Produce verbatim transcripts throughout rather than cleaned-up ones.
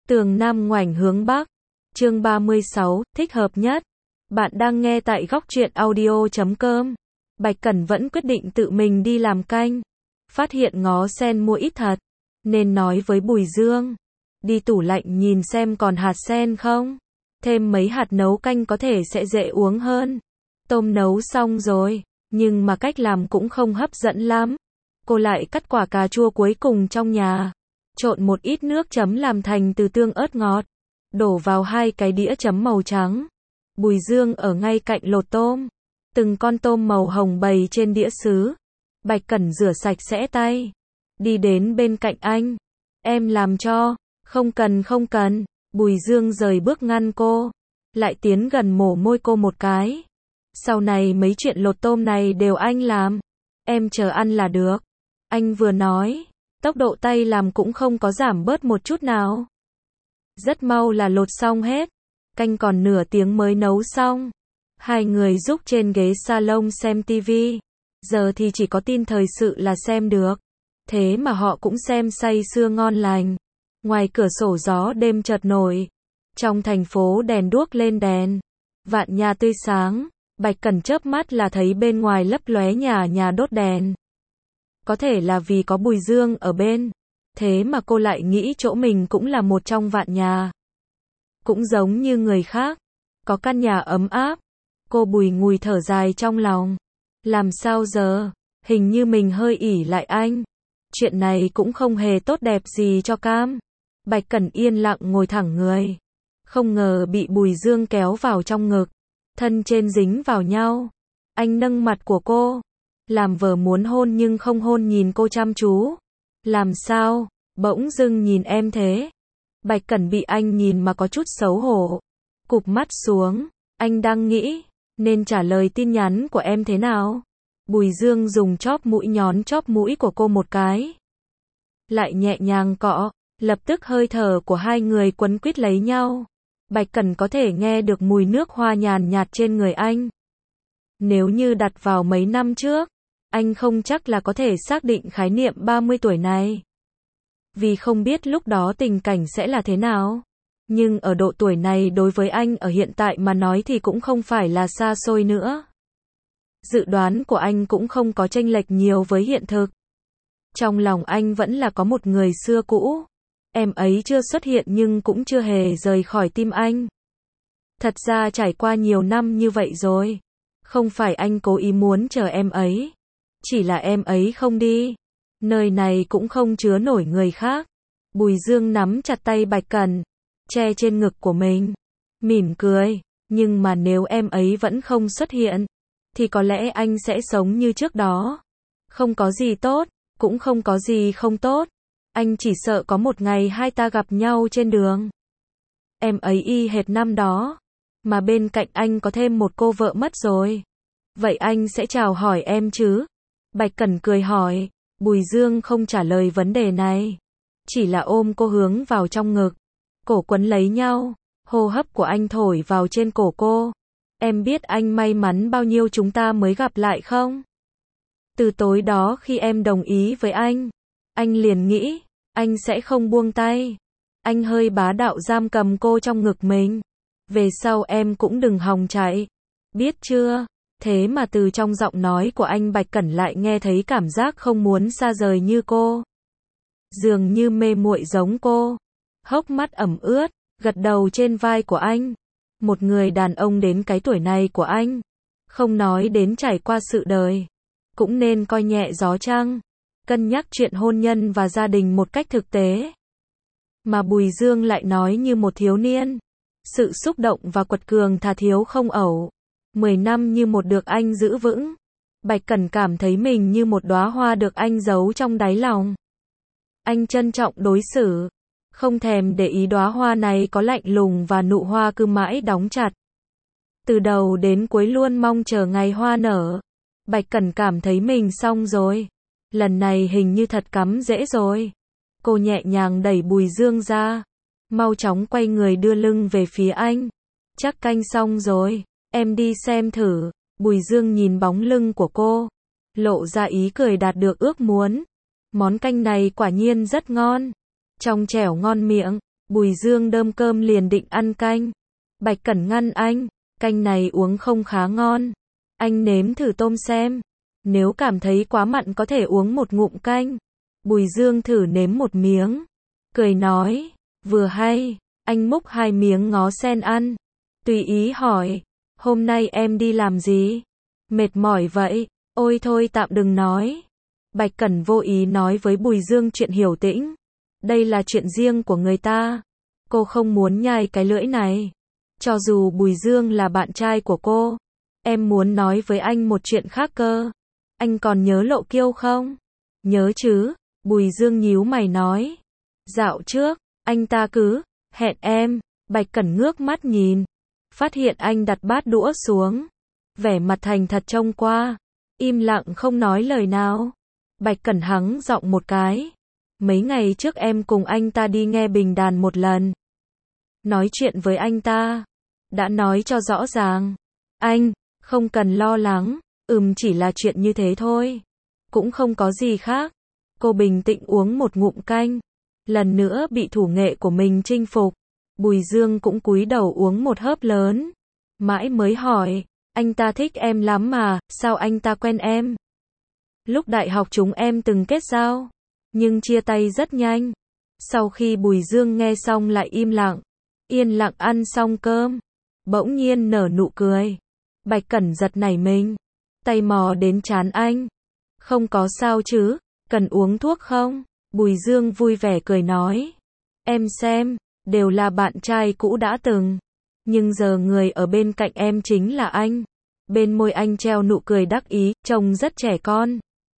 Tường Nam ngoảnh hướng Bắc. Chương ba mươi sáu, thích hợp nhất. Bạn đang nghe tại góc truyện audio chấm com. Bạch Cẩn vẫn quyết định tự mình đi làm canh. Phát hiện ngó sen mua ít thật, nên nói với Bùi Dương, đi tủ lạnh nhìn xem còn hạt sen không. Thêm mấy hạt nấu canh có thể sẽ dễ uống hơn. Tôm nấu xong rồi, nhưng mà cách làm cũng không hấp dẫn lắm. Cô lại cắt quả cà chua cuối cùng trong nhà, trộn một ít nước chấm làm thành từ tương ớt ngọt, đổ vào hai cái đĩa chấm màu trắng. Bùi Dương ở ngay cạnh lột tôm, từng con tôm màu hồng bày trên đĩa sứ. Bạch Cẩn rửa sạch sẽ tay, đi đến bên cạnh anh. Em làm cho. Không cần không cần. Bùi Dương rời bước ngăn cô, lại tiến gần mổ môi cô một cái. Sau này mấy chuyện lột tôm này đều anh làm, em chờ ăn là được. Anh vừa nói, tốc độ tay làm cũng không có giảm bớt một chút nào. Rất mau là lột xong hết, canh còn nửa tiếng mới nấu xong. Hai người giúp trên ghế salon xem tivi, giờ thì chỉ có tin thời sự là xem được. Thế mà họ cũng xem say sưa ngon lành. Ngoài cửa sổ gió đêm chợt nổi, trong thành phố đèn đuốc lên đèn, vạn nhà tươi sáng. Bạch Cẩn chớp mắt là thấy bên ngoài lấp lóe nhà nhà đốt đèn. Có thể là vì có Bùi Dương ở bên, thế mà cô lại nghĩ chỗ mình cũng là một trong vạn nhà. Cũng giống như người khác, có căn nhà ấm áp. Cô bùi ngùi thở dài trong lòng. Làm sao giờ, hình như mình hơi ỷ lại anh. Chuyện này cũng không hề tốt đẹp gì cho Cam. Bạch Cẩn yên lặng ngồi thẳng người, không ngờ bị Bùi Dương kéo vào trong ngực, thân trên dính vào nhau. Anh nâng mặt của cô, làm vờ muốn hôn nhưng không hôn, nhìn cô chăm chú. Làm sao, bỗng dưng nhìn em thế? Bạch Cẩn bị anh nhìn mà có chút xấu hổ, cụp mắt xuống. Anh đang nghĩ nên trả lời tin nhắn của em thế nào. Bùi Dương dùng chóp mũi nhón chóp mũi của cô một cái, lại nhẹ nhàng cọ. Lập tức hơi thở của hai người quấn quýt lấy nhau. Bạch Cẩn có thể nghe được mùi nước hoa nhàn nhạt trên người anh. Nếu như đặt vào mấy năm trước, anh không chắc là có thể xác định khái niệm ba mươi tuổi này. Vì không biết lúc đó tình cảnh sẽ là thế nào. Nhưng ở độ tuổi này đối với anh ở hiện tại mà nói thì cũng không phải là xa xôi nữa. Dự đoán của anh cũng không có chênh lệch nhiều với hiện thực. Trong lòng anh vẫn là có một người xưa cũ. Em ấy chưa xuất hiện nhưng cũng chưa hề rời khỏi tim anh. Thật ra trải qua nhiều năm như vậy rồi, không phải anh cố ý muốn chờ em ấy, chỉ là em ấy không đi. Nơi này cũng không chứa nổi người khác. Bùi Dương nắm chặt tay Bạch Cẩn, che trên ngực của mình, mỉm cười. Nhưng mà nếu em ấy vẫn không xuất hiện, thì có lẽ anh sẽ sống như trước đó. Không có gì tốt, cũng không có gì không tốt. Anh chỉ sợ có một ngày hai ta gặp nhau trên đường. Em ấy y hệt năm đó, mà bên cạnh anh có thêm một cô vợ mất rồi. Vậy anh sẽ chào hỏi em chứ? Bạch Cẩn cười hỏi. Bùi Dương không trả lời vấn đề này, chỉ là ôm cô hướng vào trong ngực, cổ quấn lấy nhau. Hô hấp của anh thổi vào trên cổ cô. Em biết anh may mắn bao nhiêu chúng ta mới gặp lại không? Từ tối đó khi em đồng ý với anh, anh liền nghĩ, anh sẽ không buông tay. Anh hơi bá đạo giam cầm cô trong ngực mình. Về sau em cũng đừng hòng chạy. Biết chưa? Thế mà từ trong giọng nói của anh Bạch Cẩn lại nghe thấy cảm giác không muốn xa rời như cô. Dường như mê muội giống cô. Hốc mắt ẩm ướt, gật đầu trên vai của anh. Một người đàn ông đến cái tuổi này của anh, không nói đến trải qua sự đời, cũng nên coi nhẹ gió chăng. Cân nhắc chuyện hôn nhân và gia đình một cách thực tế. Mà Bùi Dương lại nói như một thiếu niên. Sự xúc động và quật cường thà thiếu không ẩu. Mười năm như một được anh giữ vững. Bạch Cẩn cảm thấy mình như một đóa hoa được anh giấu trong đáy lòng. Anh trân trọng đối xử, không thèm để ý đóa hoa này có lạnh lùng và nụ hoa cứ mãi đóng chặt. Từ đầu đến cuối luôn mong chờ ngày hoa nở. Bạch Cẩn cảm thấy mình xong rồi. Lần này hình như thật cắm dễ rồi. Cô nhẹ nhàng đẩy Bùi Dương ra, mau chóng quay người đưa lưng về phía anh. Chắc canh xong rồi, em đi xem thử. Bùi Dương nhìn bóng lưng của cô, lộ ra ý cười đạt được ước muốn. Món canh này quả nhiên rất ngon, trong trẻo ngon miệng. Bùi Dương đơm cơm liền định ăn canh. Bạch Cẩn ngăn anh, canh này uống không khá ngon. Anh nếm thử tôm xem. Nếu cảm thấy quá mặn có thể uống một ngụm canh. Bùi Dương thử nếm một miếng. Cười nói, vừa hay. Anh múc hai miếng ngó sen ăn. Tùy ý hỏi, hôm nay em đi làm gì? Mệt mỏi vậy? Ôi thôi tạm đừng nói. Bạch Cẩn vô ý nói với Bùi Dương chuyện Hiểu Tĩnh. Đây là chuyện riêng của người ta. Cô không muốn nhai cái lưỡi này. Cho dù Bùi Dương là bạn trai của cô. Em muốn nói với anh một chuyện khác cơ. Anh còn nhớ Lộ Kiêu không? Nhớ chứ. Bùi Dương nhíu mày nói. Dạo trước, anh ta cứ hẹn em. Bạch Cẩn ngước mắt nhìn. Phát hiện anh đặt bát đũa xuống. Vẻ mặt thành thật trông qua. Im lặng không nói lời nào. Bạch Cẩn hắng giọng một cái. Mấy ngày trước em cùng anh ta đi nghe bình đàn một lần. Nói chuyện với anh ta. Đã nói cho rõ ràng. Anh, không cần lo lắng. Ừm chỉ là chuyện như thế thôi. Cũng không có gì khác. Cô bình tĩnh uống một ngụm canh. Lần nữa bị thủ nghệ của mình chinh phục. Bùi Dương cũng cúi đầu uống một hớp lớn. Mãi mới hỏi. Anh ta thích em lắm mà, sao anh ta quen em? Lúc đại học chúng em từng kết giao. Nhưng chia tay rất nhanh. Sau khi Bùi Dương nghe xong lại im lặng. Yên lặng ăn xong cơm. Bỗng nhiên nở nụ cười. Bạch Cẩn giật nảy mình. Tay mò đến trán anh. Không có sao chứ, cần uống thuốc không? Bùi Dương vui vẻ cười nói. Em xem, đều là bạn trai cũ đã từng. Nhưng giờ người ở bên cạnh em chính là anh. Bên môi anh treo nụ cười đắc ý, trông rất trẻ con.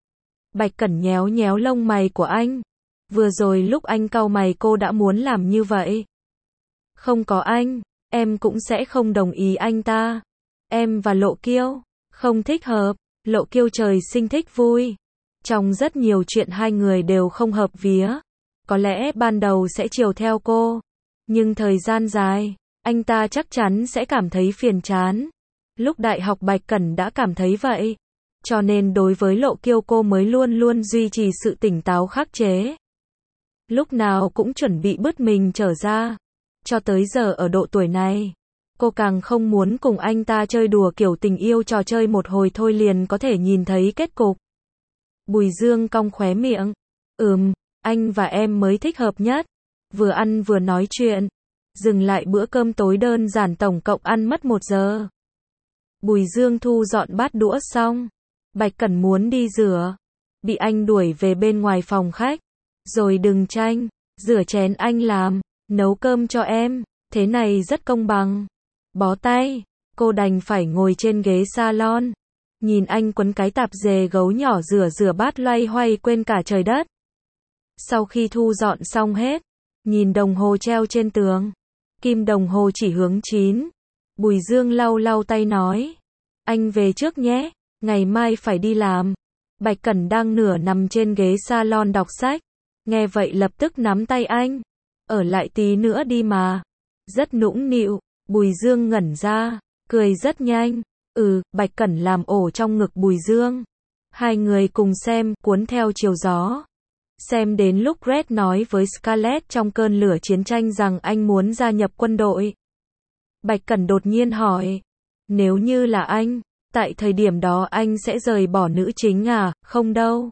Bạch Cẩn nhéo nhéo lông mày của anh. Vừa rồi lúc anh cau mày cô đã muốn làm như vậy. Không có anh, em cũng sẽ không đồng ý anh ta. Em và Lộ Kiêu, không thích hợp. Lộ Kiêu trời sinh thích vui. Trong rất nhiều chuyện hai người đều không hợp vía. Có lẽ ban đầu sẽ chiều theo cô. Nhưng thời gian dài, anh ta chắc chắn sẽ cảm thấy phiền chán. Lúc đại học Bạch Cẩn đã cảm thấy vậy. Cho nên đối với Lộ Kiêu cô mới luôn luôn duy trì sự tỉnh táo khắc chế. Lúc nào cũng chuẩn bị bứt mình trở ra. Cho tới giờ ở độ tuổi này, cô càng không muốn cùng anh ta chơi đùa kiểu tình yêu trò chơi một hồi thôi liền có thể nhìn thấy kết cục. Bùi Dương cong khóe miệng. Ừm, anh và em mới thích hợp nhất. Vừa ăn vừa nói chuyện. Dừng lại bữa cơm tối đơn giản tổng cộng ăn mất một giờ. Bùi Dương thu dọn bát đũa xong. Bạch Cẩn muốn đi rửa. Bị anh đuổi về bên ngoài phòng khách. Rồi đừng tranh. Rửa chén anh làm. Nấu cơm cho em. Thế này rất công bằng. Bó tay. Cô đành phải ngồi trên ghế salon. Nhìn anh quấn cái tạp dề gấu nhỏ rửa rửa bát loay hoay quên cả trời đất. Sau khi thu dọn xong hết. Nhìn đồng hồ treo trên tường. Kim đồng hồ chỉ hướng chín. Bùi Dương lau lau tay nói. Anh về trước nhé. Ngày mai phải đi làm. Bạch Cẩn đang nửa nằm trên ghế salon đọc sách. Nghe vậy lập tức nắm tay anh. Ở lại tí nữa đi mà. Rất nũng nịu. Bùi Dương ngẩn ra. Cười rất nhanh. Ừ, Bạch Cẩn làm ổ trong ngực Bùi Dương. Hai người cùng xem, cuốn theo chiều gió. Xem đến lúc Red nói với Scarlett trong cơn lửa chiến tranh rằng anh muốn gia nhập quân đội. Bạch Cẩn đột nhiên hỏi. Nếu như là anh, tại thời điểm đó anh sẽ rời bỏ nữ chính à? Không đâu.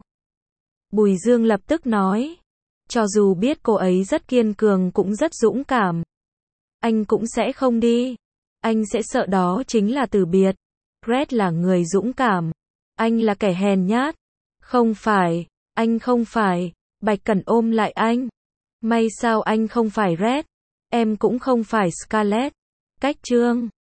Bùi Dương lập tức nói. Cho dù biết cô ấy rất kiên cường cũng rất dũng cảm. Anh cũng sẽ không đi. Anh sẽ sợ đó chính là từ biệt. Red là người dũng cảm. Anh là kẻ hèn nhát. Không phải. Anh không phải. Bạch Cẩn ôm lại anh. May sao anh không phải Red. Em cũng không phải Scarlett. Cách chương